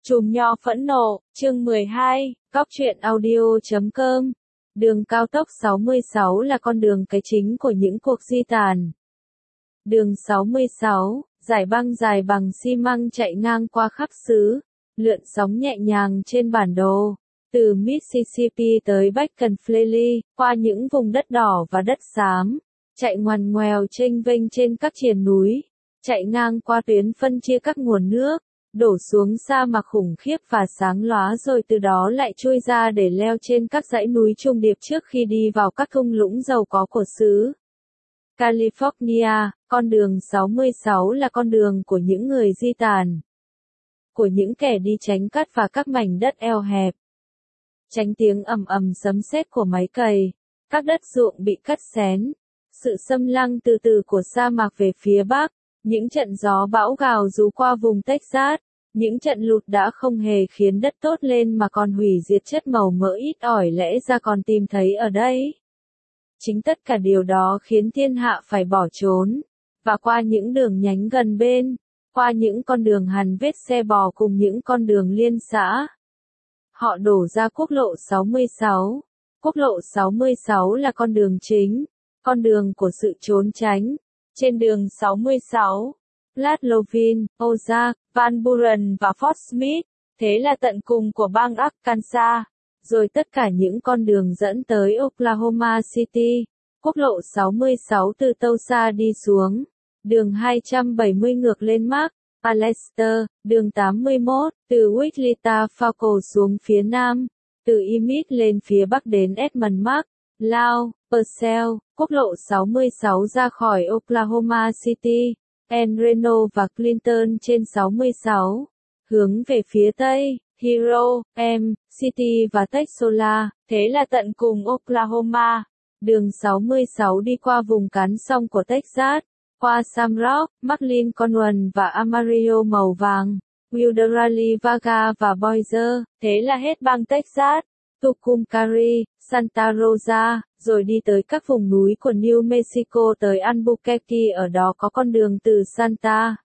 Chùm nho phẫn nộ, chương 12, Góc truyện audio.com. Đường cao tốc 66 là con đường cái chính của những cuộc di tản. Đường 66, dải băng dài bằng xi măng chạy ngang qua khắp xứ, lượn sóng nhẹ nhàng trên bản đồ. Từ Mississippi tới Bacon-Fleely, qua những vùng đất đỏ và đất xám, chạy ngoằn ngoèo chênh vênh trên các triền núi, chạy ngang qua tuyến phân chia các nguồn nước, đổ xuống sa mạc khủng khiếp và sáng lóa rồi từ đó lại chui ra để leo trên các dãy núi trùng điệp trước khi đi vào các thung lũng giàu có của xứ California. Con đường 66 là con đường của những người di tản, của những kẻ đi tránh cát và các mảnh đất eo hẹp, tránh tiếng ầm ầm sấm sét của máy cày, các đất ruộng bị cắt xén, sự xâm lăng từ từ của sa mạc về phía bắc, những trận gió bão gào rú qua vùng Texas, những trận lụt đã không hề khiến đất tốt lên mà còn hủy diệt chất màu mỡ ít ỏi lẽ ra còn tìm thấy ở đây. Chính tất cả điều đó khiến thiên hạ phải bỏ trốn, và qua những đường nhánh gần bên, qua những con đường hằn vết xe bò cùng những con đường liên xã, họ đổ ra quốc lộ 66. Quốc lộ 66 là con đường chính, con đường của sự trốn tránh. Trên đường 66, Platte, Ozark, Van Buren và Fort Smith, thế là tận cùng của bang Arkansas, rồi tất cả những con đường dẫn tới Oklahoma City. Quốc lộ 66 từ Tulsa đi xuống, đường 270 ngược lên McAlester, đường 81, từ Wichita Falls xuống phía nam, từ Emmet lên phía bắc đến Edmond Lao, Purcell. Quốc lộ 66 ra khỏi Oklahoma City, Reno và Clinton trên 66, hướng về phía tây, Hero, City và Texola, thế là tận cùng Oklahoma. Đường 66 đi qua vùng cán sông của Texas, qua Sam Rock, McLincoln và Amarillo màu vàng, Wilderley Vaga và Boise, thế là hết bang Texas. Tucumcari, Santa Rosa, rồi đi tới các vùng núi của New Mexico tới Albuquerque, ở đó có con đường từ Santa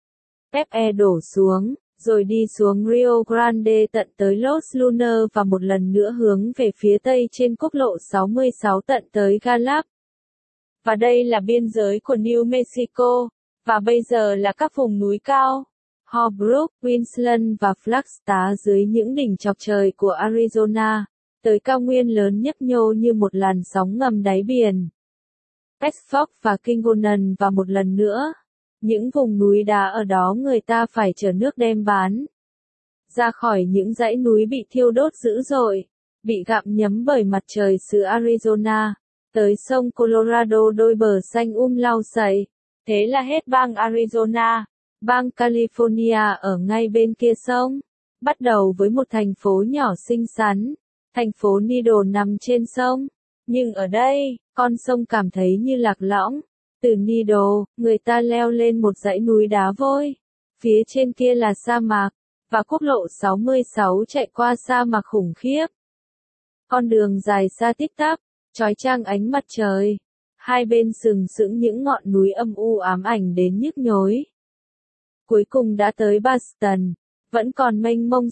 Fe đổ xuống, rồi đi xuống Rio Grande tận tới Los Lunas và một lần nữa hướng về phía tây trên quốc lộ 66 tận tới Gallup. Và đây là biên giới của New Mexico, và bây giờ là các vùng núi cao, Holbrook, Winsland và Flagstaff dưới những đỉnh chọc trời của Arizona, tới cao nguyên lớn nhấp nhô như một làn sóng ngầm đáy biển, Pittsburgh và Kingwonen, và một lần nữa, những vùng núi đá ở đó người ta phải chở nước đem bán ra khỏi những dãy núi bị thiêu đốt dữ dội, bị gặm nhấm bởi mặt trời xứ Arizona, tới sông Colorado đôi bờ xanh lau sậy, thế là hết bang Arizona. Bang California ở ngay bên kia sông, bắt đầu với một thành phố nhỏ xinh xắn, thành phố Needle nằm trên sông, nhưng ở đây, con sông cảm thấy như lạc lõng. Từ Needle, người ta leo lên một dãy núi đá vôi, phía trên kia là sa mạc, và quốc lộ 66 chạy qua sa mạc khủng khiếp. Con đường dài xa tít tắp, chói chang ánh mặt trời, hai bên sừng sững những ngọn núi âm u ám ảnh đến nhức nhối. Cuối cùng đã tới Boston, vẫn còn mênh mông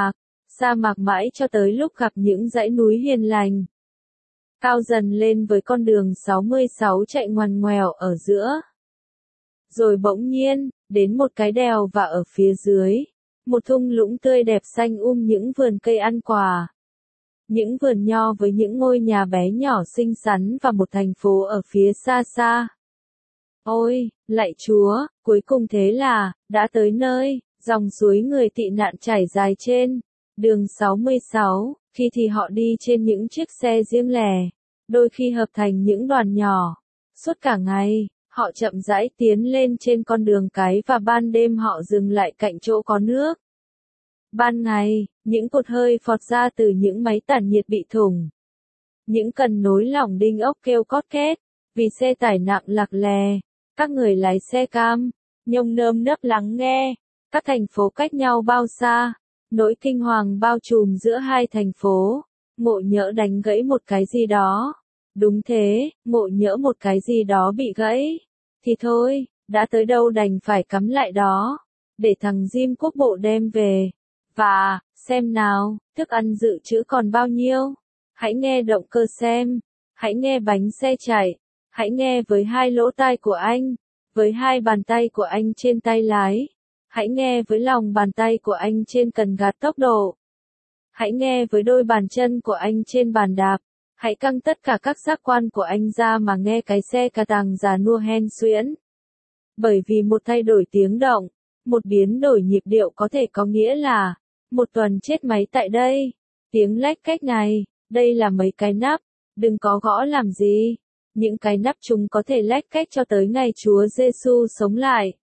sa mạc mãi cho tới lúc gặp những dãy núi hiền lành. Cao dần lên với con đường 66 chạy ngoằn ngoèo ở giữa. Rồi bỗng nhiên, đến một cái đèo và ở phía dưới, một thung lũng tươi đẹp xanh những vườn cây ăn quả. Những vườn nho với những ngôi nhà bé nhỏ xinh xắn và một thành phố ở phía xa xa. Ôi, lạy Chúa, cuối cùng thế là, đã tới nơi, dòng suối người tị nạn chảy dài trên đường 66, khi thì họ đi trên những chiếc xe riêng lẻ, đôi khi hợp thành những đoàn nhỏ. Suốt cả ngày, họ chậm rãi tiến lên trên con đường cái và ban đêm họ dừng lại cạnh chỗ có nước. Ban ngày, những cột hơi phọt ra từ những máy tản nhiệt bị thủng. Những cần nối lỏng đinh ốc kêu cót két, vì xe tải nặng lạc lè. Các người lái xe cam, nhông nơm nớp lắng nghe, các thành phố cách nhau bao xa, nỗi kinh hoàng bao trùm giữa hai thành phố. Ngộ nhỡ đánh gãy một cái gì đó. Đúng thế, ngộ nhỡ một cái gì đó bị gãy. Thì thôi, đã tới đâu đành phải cắm lại đó. Để thằng Jim Quốc bộ đem về. Và, xem nào, thức ăn dự trữ còn bao nhiêu? Hãy nghe động cơ xem. Hãy nghe bánh xe chạy. Hãy nghe với hai lỗ tai của anh. Với hai bàn tay của anh trên tay lái. Hãy nghe với lòng bàn tay của anh trên cần gạt tốc độ. Hãy nghe với đôi bàn chân của anh trên bàn đạp. Hãy căng tất cả các giác quan của anh ra mà nghe cái xe cà tàng già nua hen suyễn. Bởi vì một thay đổi tiếng động, một biến đổi nhịp điệu có thể có nghĩa là một tuần chết máy tại đây. Tiếng lách cách này, đây là mấy cái nắp, đừng có gõ làm gì. Những cái nắp chúng có thể lách cách cho tới ngày Chúa Giêsu sống lại.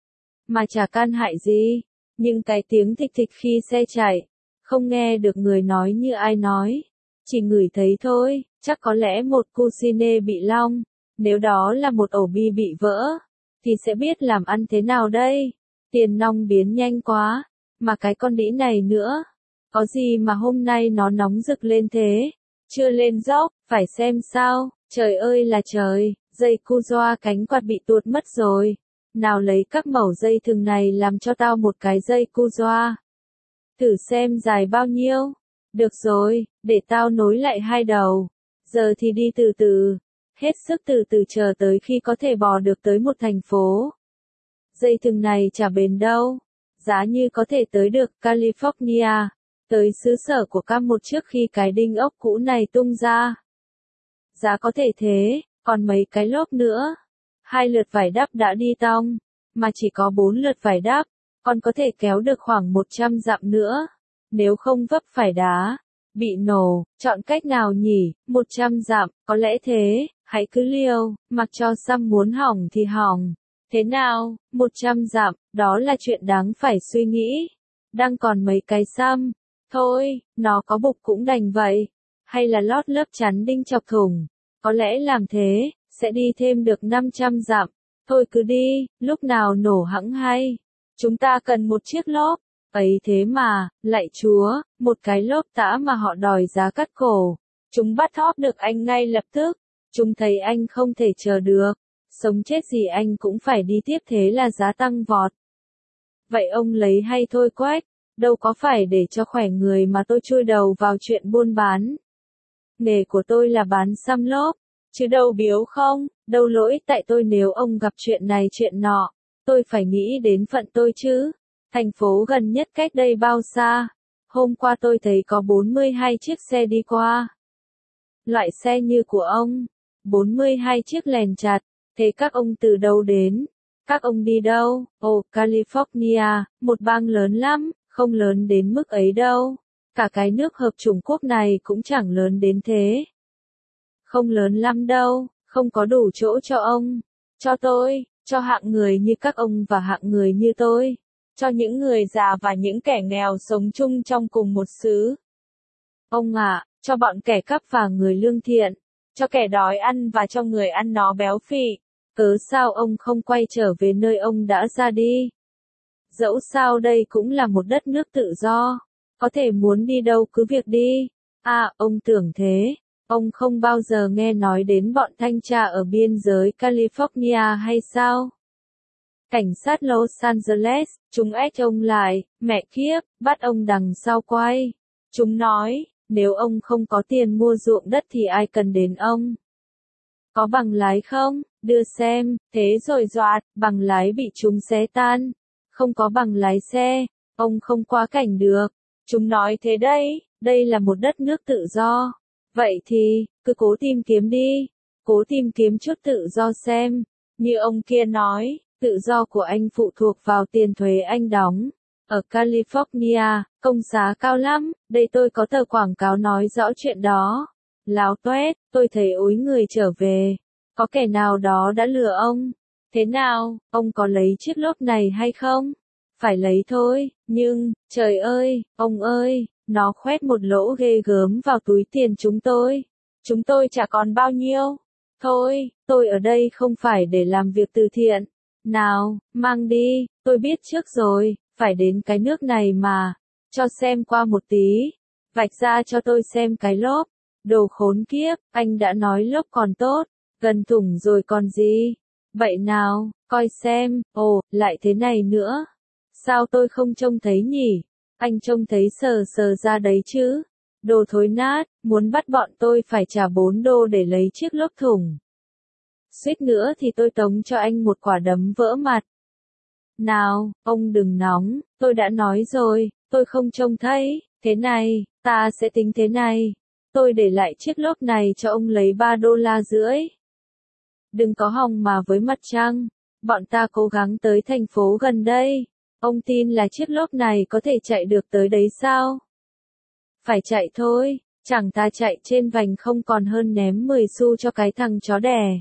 Mà chả can hại gì, nhưng cái tiếng thịch thịch khi xe chạy, không nghe được người nói như ai nói, chỉ ngửi thấy thôi, chắc có lẽ một cusine bị long, nếu đó là một ổ bi bị vỡ, thì sẽ biết làm ăn thế nào đây, tiền nong biến nhanh quá, mà cái con đĩ này nữa, có gì mà hôm nay nó nóng rực lên thế, chưa lên dốc, phải xem sao, trời ơi là trời, dây cu doa cánh quạt bị tuột mất rồi. Nào lấy các mẩu dây thừng này làm cho tao một cái dây cu doa. Thử xem dài bao nhiêu. Được rồi, để tao nối lại hai đầu. Giờ thì đi từ từ. Hết sức từ từ chờ tới khi có thể bò được tới một thành phố. Dây thừng này chả bền đâu. Giá như có thể tới được California. Tới xứ sở của Cam một trước khi cái đinh ốc cũ này tung ra. Giá có thể thế, còn mấy cái lốp nữa. 2 lượt vải đắp đã đi tong, mà chỉ có 4 lượt vải đắp, còn có thể kéo được khoảng 100 dặm nữa. Nếu không vấp phải đá, bị nổ, chọn cách nào nhỉ? 100 dặm, có lẽ thế, hãy cứ liều, mặc cho xăm muốn hỏng thì hỏng. Thế nào, 100 dặm, đó là chuyện đáng phải suy nghĩ. Đang còn mấy cái xăm, thôi, nó có bục cũng đành vậy. Hay là lót lớp chắn đinh chọc thủng, có lẽ làm thế sẽ đi thêm được 500 dặm. Thôi cứ đi, lúc nào nổ hẵng hay. Chúng ta cần một chiếc lốp. Ấy thế mà, lạy Chúa, một cái lốp tã mà họ đòi giá cắt cổ. Chúng bắt hóp được anh ngay lập tức. Chúng thấy anh không thể chờ được. Sống chết gì anh cũng phải đi tiếp thế là giá tăng vọt. Vậy ông lấy hay thôi Quách? Đâu có phải để cho khỏe người mà tôi chui đầu vào chuyện buôn bán. Nghề của tôi là bán xăm lốp. Chứ đâu biếu không, đâu lỗi tại tôi nếu ông gặp chuyện này chuyện nọ, tôi phải nghĩ đến phận tôi chứ. Thành phố gần nhất cách đây bao xa? Hôm qua tôi thấy có 42 chiếc xe đi qua. Loại xe như của ông, 42 chiếc lèn chặt, thế các ông từ đâu đến? Các ông đi đâu? Ồ, California, một bang lớn lắm, không lớn đến mức ấy đâu. Cả cái nước hợp chủng quốc này cũng chẳng lớn đến thế. Không lớn lắm đâu, không có đủ chỗ cho ông, cho tôi, cho hạng người như các ông và hạng người như tôi, cho những người già và những kẻ nghèo sống chung trong cùng một xứ. Ông ạ, cho bọn kẻ cắp và người lương thiện, cho kẻ đói ăn và cho người ăn nó béo phì. Cớ sao ông không quay trở về nơi ông đã ra đi? Dẫu sao đây cũng là một đất nước tự do, có thể muốn đi đâu cứ việc đi. À, ông tưởng thế. Ông không bao giờ nghe nói đến bọn thanh tra ở biên giới California hay sao? Cảnh sát Los Angeles, chúng ép ông lại, mẹ kiếp, bắt ông đằng sau quay. Chúng nói, nếu ông không có tiền mua ruộng đất thì ai cần đến ông? Có bằng lái không? Đưa xem, thế rồi doạt, bằng lái bị chúng xé tan. Không có bằng lái xe, ông không qua cảnh được. Chúng nói thế đây, đây là một đất nước tự do. Vậy thì, cứ cố tìm kiếm đi, cố tìm kiếm chút tự do xem. Như ông kia nói, tự do của anh phụ thuộc vào tiền thuế anh đóng. Ở California, công giá cao lắm, đây tôi có tờ quảng cáo nói rõ chuyện đó. Láo toét, tôi thấy ối người trở về. Có kẻ nào đó đã lừa ông? Thế nào, ông có lấy chiếc lốp này hay không? Phải lấy thôi, nhưng, trời ơi, ông ơi, nó khoét một lỗ ghê gớm vào túi tiền chúng tôi. Chúng tôi chả còn bao nhiêu. Thôi, tôi ở đây không phải để làm việc từ thiện. Nào, mang đi, tôi biết trước rồi, phải đến cái nước này mà. Cho xem qua một tí. Vạch ra cho tôi xem cái lốp. Đồ khốn kiếp, anh đã nói lốp còn tốt, gần thủng rồi còn gì. Vậy nào, coi xem, ồ, lại thế này nữa. Sao tôi không trông thấy nhỉ? Anh trông thấy sờ sờ ra đấy chứ. Đồ thối nát, muốn bắt bọn tôi phải trả 4 đô để lấy chiếc lốp thùng. Suýt nữa thì tôi tống cho anh một quả đấm vỡ mặt. Nào, ông đừng nóng, tôi đã nói rồi, tôi không trông thấy. Thế này, ta sẽ tính thế này. Tôi để lại chiếc lốp này cho ông lấy 3 đô la rưỡi. Đừng có hòng mà với mặt trăng. Bọn ta cố gắng tới thành phố gần đây. Ông tin là chiếc lốp này có thể chạy được tới đấy sao? Phải chạy thôi, chẳng ta chạy trên vành không còn hơn ném 10 xu cho cái thằng chó đẻ.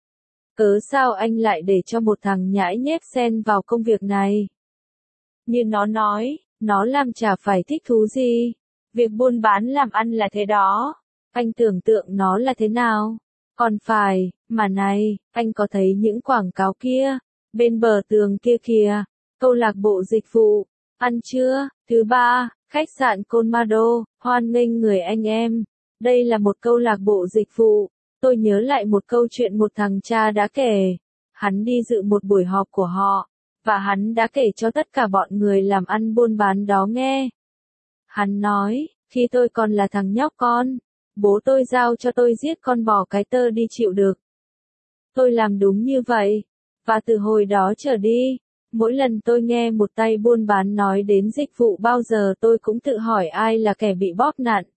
Cớ sao anh lại để cho một thằng nhãi nhép xen vào công việc này? Như nó nói, nó làm chả phải thích thú gì. Việc buôn bán làm ăn là thế đó. Anh tưởng tượng nó là thế nào? Còn phải, mà này, anh có thấy những quảng cáo kia, bên bờ tường kia kìa, câu lạc bộ dịch vụ, ăn trưa, thứ ba, khách sạn Colmado, hoan nghênh người anh em. Đây là một câu lạc bộ dịch vụ. Tôi nhớ lại một câu chuyện một thằng cha đã kể. Hắn đi dự một buổi họp của họ, và hắn đã kể cho tất cả bọn người làm ăn buôn bán đó nghe. Hắn nói, khi tôi còn là thằng nhóc con, bố tôi giao cho tôi giết con bò cái tơ đi chịu đực. Tôi làm đúng như vậy, và từ hồi đó trở đi, mỗi lần tôi nghe một tay buôn bán nói đến dịch vụ bao giờ tôi cũng tự hỏi ai là kẻ bị bóp nạn.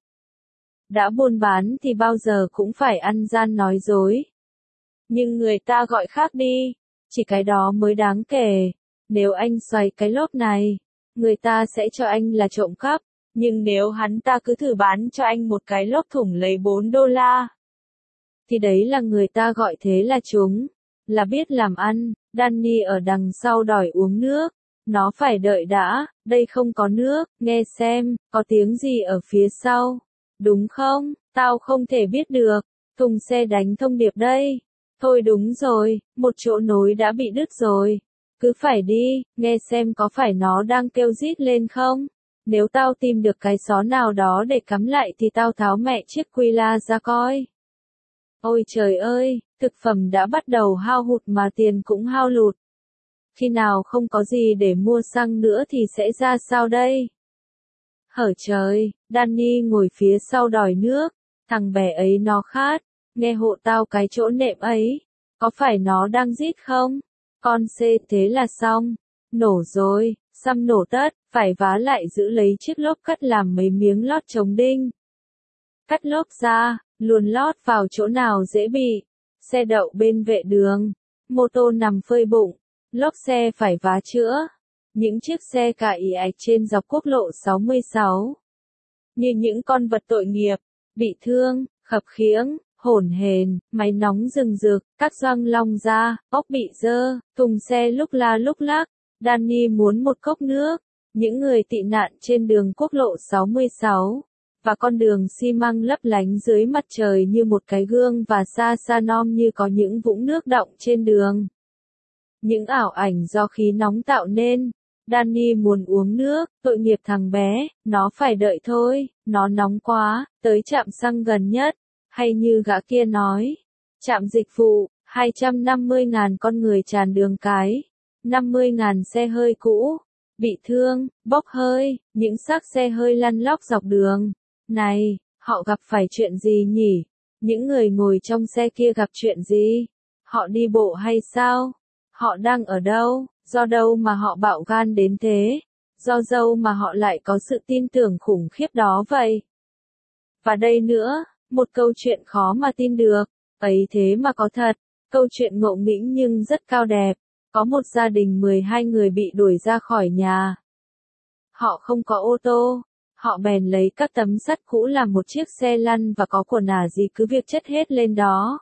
Đã buôn bán thì bao giờ cũng phải ăn gian nói dối. Nhưng người ta gọi khác đi, chỉ cái đó mới đáng kể. Nếu anh xoay cái lốp này, người ta sẽ cho anh là trộm cắp. Nhưng nếu hắn ta cứ thử bán cho anh một cái lốp thủng lấy 4 đô la, thì đấy là người ta gọi thế là chúng, là biết làm ăn. Danny ở đằng sau đòi uống nước. Nó phải đợi đã, đây không có nước, nghe xem, có tiếng gì ở phía sau. Đúng không? Tao không thể biết được. Thùng xe đánh thông điệp đây. Thôi đúng rồi, một chỗ nối đã bị đứt rồi. Cứ phải đi, nghe xem có phải nó đang kêu rít lên không? Nếu tao tìm được cái xó nào đó để cắm lại thì tao tháo mẹ chiếc quy la ra coi. Ôi trời ơi, thực phẩm đã bắt đầu hao hụt mà tiền cũng hao lụt. Khi nào không có gì để mua xăng nữa thì sẽ ra sao đây? Hở trời, Danny ngồi phía sau đòi nước. Thằng bé ấy nó khát. Nghe hộ tao cái chỗ nệm ấy. Có phải nó đang rít không? Con xê thế là xong. Nổ rồi, xăm nổ tất, phải vá lại giữ lấy chiếc lốp cắt làm mấy miếng lót chống đinh. Cắt lốp ra, luồn lót vào chỗ nào dễ bị. Xe đậu bên vệ đường. Mô tô nằm phơi bụng. Lốp xe phải vá chữa. Những chiếc xe cạ ì ạch trên dọc quốc lộ 66. Như những con vật tội nghiệp, bị thương, khập khiễng, hổn hển, máy nóng rừng rực, các gioăng long ra, ốc bị dơ, thùng xe lúc la lúc lắc. Danny muốn một cốc nước. Những người tị nạn trên đường quốc lộ 66 và con đường xi măng lấp lánh dưới mặt trời như một cái gương và xa xa non như có những vũng nước đọng trên đường. Những ảo ảnh do khí nóng tạo nên. Danny muốn uống nước, tội nghiệp thằng bé, nó phải đợi thôi, nó nóng quá, tới trạm xăng gần nhất. Hay như gã kia nói, trạm dịch vụ, 250.000 con người tràn đường cái, 50.000 xe hơi cũ, bị thương, bốc hơi, những xác xe hơi lăn lóc dọc đường. Này, họ gặp phải chuyện gì nhỉ? Những người ngồi trong xe kia gặp chuyện gì? Họ đi bộ hay sao? Họ đang ở đâu? Do đâu mà họ bạo gan đến thế? Do đâu mà họ lại có sự tin tưởng khủng khiếp đó vậy? Và đây nữa, một câu chuyện khó mà tin được. Ấy thế mà có thật. Câu chuyện ngộ nghĩnh nhưng rất cao đẹp. Có một gia đình 12 người bị đuổi ra khỏi nhà. Họ không có ô tô. Họ bèn lấy các tấm sắt cũ làm một chiếc xe lăn và có của nả gì cứ việc chất hết lên đó.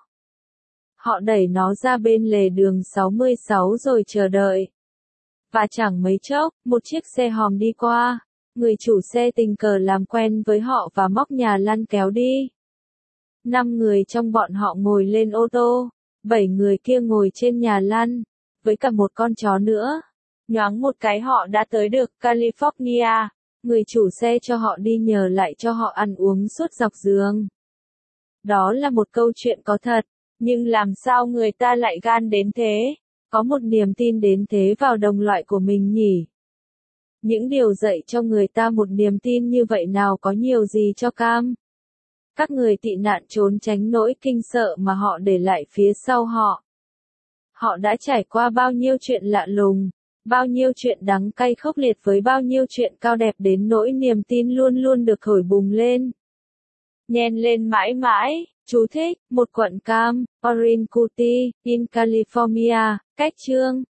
Họ đẩy nó ra bên lề đường 66 rồi chờ đợi. Và chẳng mấy chốc, một chiếc xe hòm đi qua. Người chủ xe tình cờ làm quen với họ và móc nhà lăn kéo đi. 5 người trong bọn họ ngồi lên ô tô. 7 người kia ngồi trên nhà lăn. Với cả một con chó nữa. Nhoáng một cái họ đã tới được California. Người chủ xe cho họ đi nhờ lại cho họ ăn uống suốt dọc giường. Đó là một câu chuyện có thật. Nhưng làm sao người ta lại gan đến thế? Có một niềm tin đến thế vào đồng loại của mình nhỉ? Những điều dạy cho người ta một niềm tin như vậy nào có nhiều gì cho cam. Các người tị nạn trốn tránh nỗi kinh sợ mà họ để lại phía sau họ. Họ đã trải qua bao nhiêu chuyện lạ lùng, bao nhiêu chuyện đắng cay khốc liệt với bao nhiêu chuyện cao đẹp đến nỗi niềm tin luôn luôn được thổi bùng lên. Nhen lên mãi mãi. Chú thích, một quận cam, Orange County, in California, cách chương